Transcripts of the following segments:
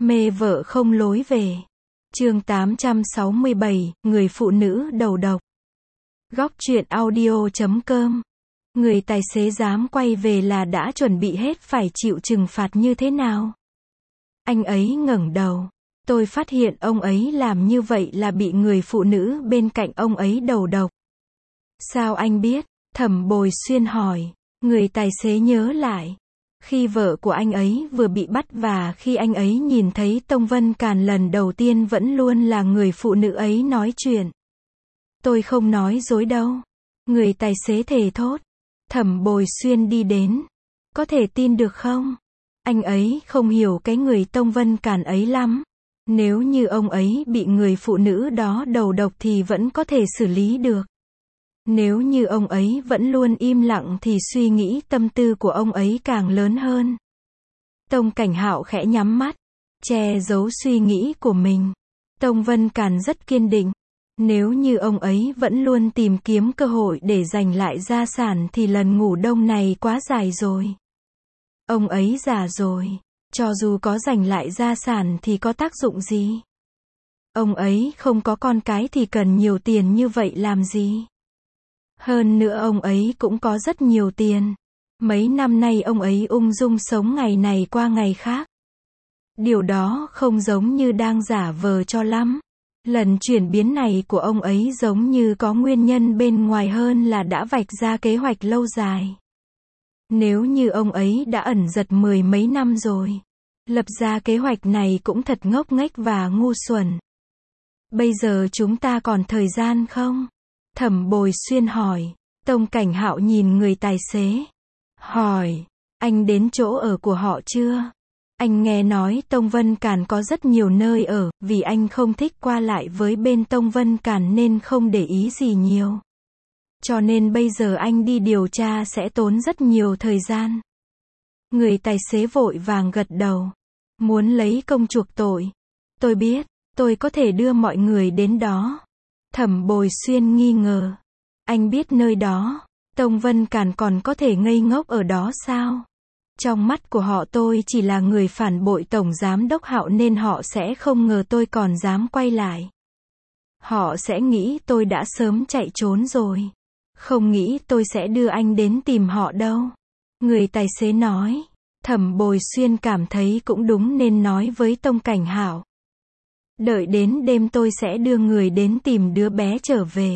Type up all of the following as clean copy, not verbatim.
Mê vợ không lối về. Chương 867, người phụ nữ đầu độc. Góc truyện audio.com. Người tài xế dám quay về là đã chuẩn bị hết phải chịu trừng phạt như thế nào? Anh ấy ngẩng đầu. Tôi phát hiện ông ấy làm như vậy là bị người phụ nữ bên cạnh ông ấy đầu độc. Sao anh biết? Thẩm Bồi Xuyên hỏi. Người tài xế nhớ lại. Khi vợ của anh ấy vừa bị bắt và khi anh ấy nhìn thấy Tông Vân Càn lần đầu tiên vẫn luôn là người phụ nữ ấy nói chuyện. Tôi không nói dối đâu. Người tài xế thề thốt. Thẩm Bồi Xuyên đi đến. Có thể tin được không? Anh ấy không hiểu cái người Tông Vân Càn ấy lắm. Nếu như ông ấy bị người phụ nữ đó đầu độc thì vẫn có thể xử lý được. Nếu như ông ấy vẫn luôn im lặng thì suy nghĩ tâm tư của ông ấy càng lớn hơn. Tông Cảnh Hạo khẽ nhắm mắt, che giấu suy nghĩ của mình. Tông Vân Càn rất kiên định. Nếu như ông ấy vẫn luôn tìm kiếm cơ hội để giành lại gia sản thì lần ngủ đông này quá dài rồi. Ông ấy già rồi, cho dù có giành lại gia sản thì có tác dụng gì? Ông ấy không có con cái thì cần nhiều tiền như vậy làm gì? Hơn nữa ông ấy cũng có rất nhiều tiền. Mấy năm nay ông ấy ung dung sống ngày này qua ngày khác. Điều đó không giống như đang giả vờ cho lắm. Lần chuyển biến này của ông ấy giống như có nguyên nhân bên ngoài hơn là đã vạch ra kế hoạch lâu dài. Nếu như ông ấy đã ẩn giật mười mấy năm rồi, lập ra kế hoạch này cũng thật ngốc nghếch và ngu xuẩn. Bây giờ chúng ta còn thời gian không? Thẩm Bồi Xuyên hỏi. Tông Cảnh Hạo nhìn người tài xế. Hỏi, anh đến chỗ ở của họ chưa? Anh nghe nói Tông Vân Càn có rất nhiều nơi ở, vì anh không thích qua lại với bên Tông Vân Càn nên không để ý gì nhiều. Cho nên bây giờ anh đi điều tra sẽ tốn rất nhiều thời gian. Người tài xế vội vàng gật đầu. Muốn lấy công chuộc tội. Tôi biết, tôi có thể đưa mọi người đến đó. Thẩm Bồi Xuyên nghi ngờ. Anh biết nơi đó, Tông Vân Càn còn có thể ngây ngốc ở đó sao? Trong mắt của họ tôi chỉ là người phản bội Tổng Giám Đốc Hạo nên họ sẽ không ngờ tôi còn dám quay lại. Họ sẽ nghĩ tôi đã sớm chạy trốn rồi. Không nghĩ tôi sẽ đưa anh đến tìm họ đâu. Người tài xế nói. Thẩm Bồi Xuyên cảm thấy cũng đúng nên nói với Tông Cảnh Hạo. Đợi đến đêm tôi sẽ đưa người đến tìm đứa bé trở về.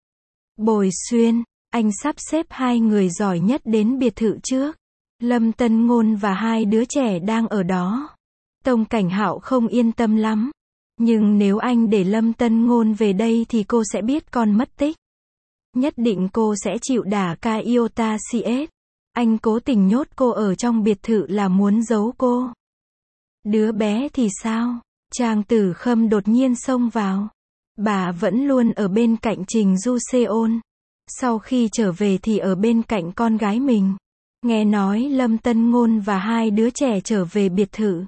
Bồi Xuyên, anh sắp xếp hai người giỏi nhất đến biệt thự trước. Lâm Tân Ngôn và hai đứa trẻ đang ở đó. Tông Cảnh Hạo không yên tâm lắm. Nhưng nếu anh để Lâm Tân Ngôn về đây thì cô sẽ biết con mất tích. Nhất định cô sẽ chịu đả ca iota CS. Anh cố tình nhốt cô ở trong biệt thự là muốn giấu cô. Đứa bé thì sao? Trang Tử Khâm đột nhiên xông vào. Bà vẫn luôn ở bên cạnh Trình Du Seon. Sau khi trở về thì ở bên cạnh con gái mình. Nghe nói Lâm Tân Ngôn và hai đứa trẻ trở về biệt thự.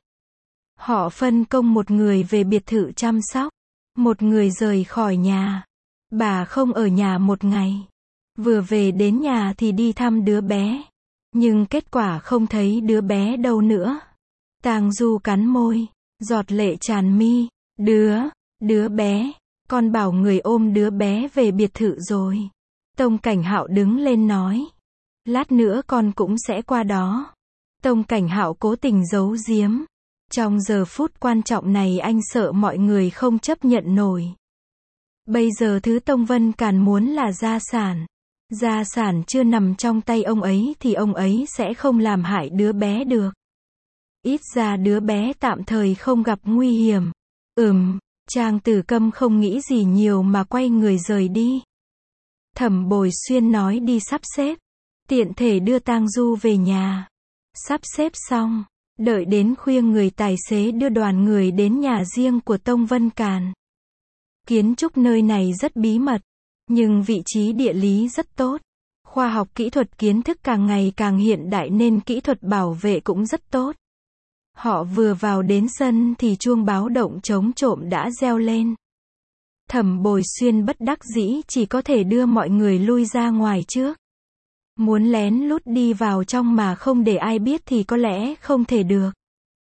Họ phân công một người về biệt thự chăm sóc. Một người rời khỏi nhà. Bà không ở nhà một ngày. Vừa về đến nhà thì đi thăm đứa bé. Nhưng kết quả không thấy đứa bé đâu nữa. Tang Du cắn môi. Giọt lệ tràn mi. Đứa bé. Con bảo người ôm đứa bé về biệt thự rồi. Tông Cảnh Hạo đứng lên nói. Lát nữa con cũng sẽ qua đó. Tông Cảnh Hạo cố tình giấu giếm. Trong giờ phút quan trọng này anh sợ mọi người không chấp nhận nổi. Bây giờ thứ Tông Vân Càn muốn là gia sản. Gia sản chưa nằm trong tay ông ấy thì ông ấy sẽ không làm hại đứa bé được. Ít ra đứa bé tạm thời không gặp nguy hiểm. Trang Tử Câm không nghĩ gì nhiều mà quay người rời đi. Thẩm Bồi Xuyên nói đi sắp xếp. Tiện thể đưa Tang Du về nhà. Sắp xếp xong. Đợi đến khuya người tài xế đưa đoàn người đến nhà riêng của Tông Vân Càn. Kiến trúc nơi này rất bí mật. Nhưng vị trí địa lý rất tốt. Khoa học kỹ thuật kiến thức càng ngày càng hiện đại nên kỹ thuật bảo vệ cũng rất tốt. Họ vừa vào đến sân thì chuông báo động chống trộm đã reo lên. Thẩm Bồi Xuyên bất đắc dĩ chỉ có thể đưa mọi người lui ra ngoài trước. Muốn lén lút đi vào trong mà không để ai biết thì có lẽ không thể được.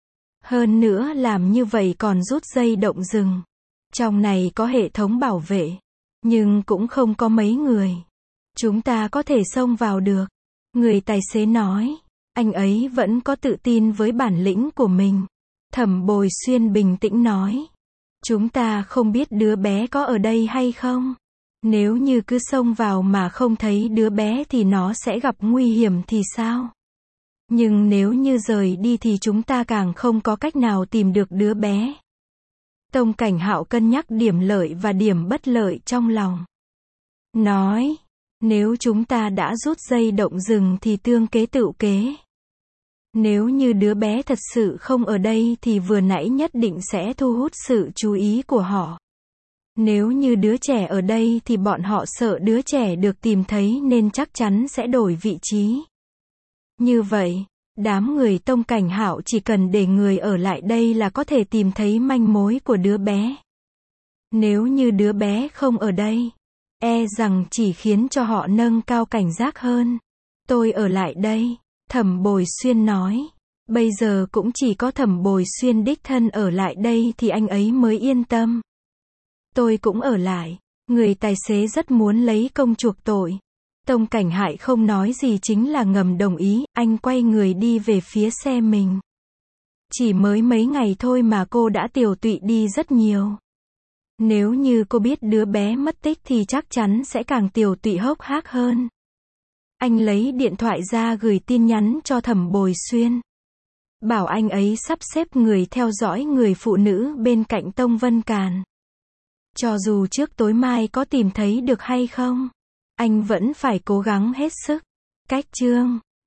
Hơn nữa làm như vậy còn rút dây động rừng. Trong này có hệ thống bảo vệ, nhưng cũng không có mấy người. Chúng ta có thể xông vào được. Người tài xế nói. Anh ấy vẫn có tự tin với bản lĩnh của mình. Thẩm Bồi Xuyên bình tĩnh nói. Chúng ta không biết đứa bé có ở đây hay không. Nếu như cứ xông vào mà không thấy đứa bé thì nó sẽ gặp nguy hiểm thì sao? Nhưng nếu như rời đi thì chúng ta càng không có cách nào tìm được đứa bé. Tông Cảnh Hạo cân nhắc điểm lợi và điểm bất lợi trong lòng. Nói, nếu chúng ta đã rút dây động rừng thì tương kế tựu kế. Nếu như đứa bé thật sự không ở đây thì vừa nãy nhất định sẽ thu hút sự chú ý của họ. Nếu như đứa trẻ ở đây thì bọn họ sợ đứa trẻ được tìm thấy nên chắc chắn sẽ đổi vị trí. Như vậy, đám người Tông Cảnh Hạo chỉ cần để người ở lại đây là có thể tìm thấy manh mối của đứa bé. Nếu như đứa bé không ở đây, e rằng chỉ khiến cho họ nâng cao cảnh giác hơn. Tôi ở lại đây, Thẩm Bồi Xuyên nói. Bây giờ cũng chỉ có Thẩm Bồi Xuyên đích thân ở lại đây thì anh ấy mới yên tâm. Tôi cũng ở lại. Người tài xế rất muốn lấy công chuộc tội. Tông Cảnh Hạo không nói gì chính là ngầm đồng ý, anh quay người đi về phía xe mình. Chỉ mới mấy ngày thôi mà cô đã tiều tụy đi rất nhiều. Nếu như cô biết đứa bé mất tích thì chắc chắn sẽ càng tiều tụy hốc hác hơn. Anh lấy điện thoại ra gửi tin nhắn cho Thẩm Bồi Xuyên. Bảo anh ấy sắp xếp người theo dõi người phụ nữ bên cạnh Tông Vân Càn. Cho dù trước tối mai có tìm thấy được hay không, anh vẫn phải cố gắng hết sức. Cách chương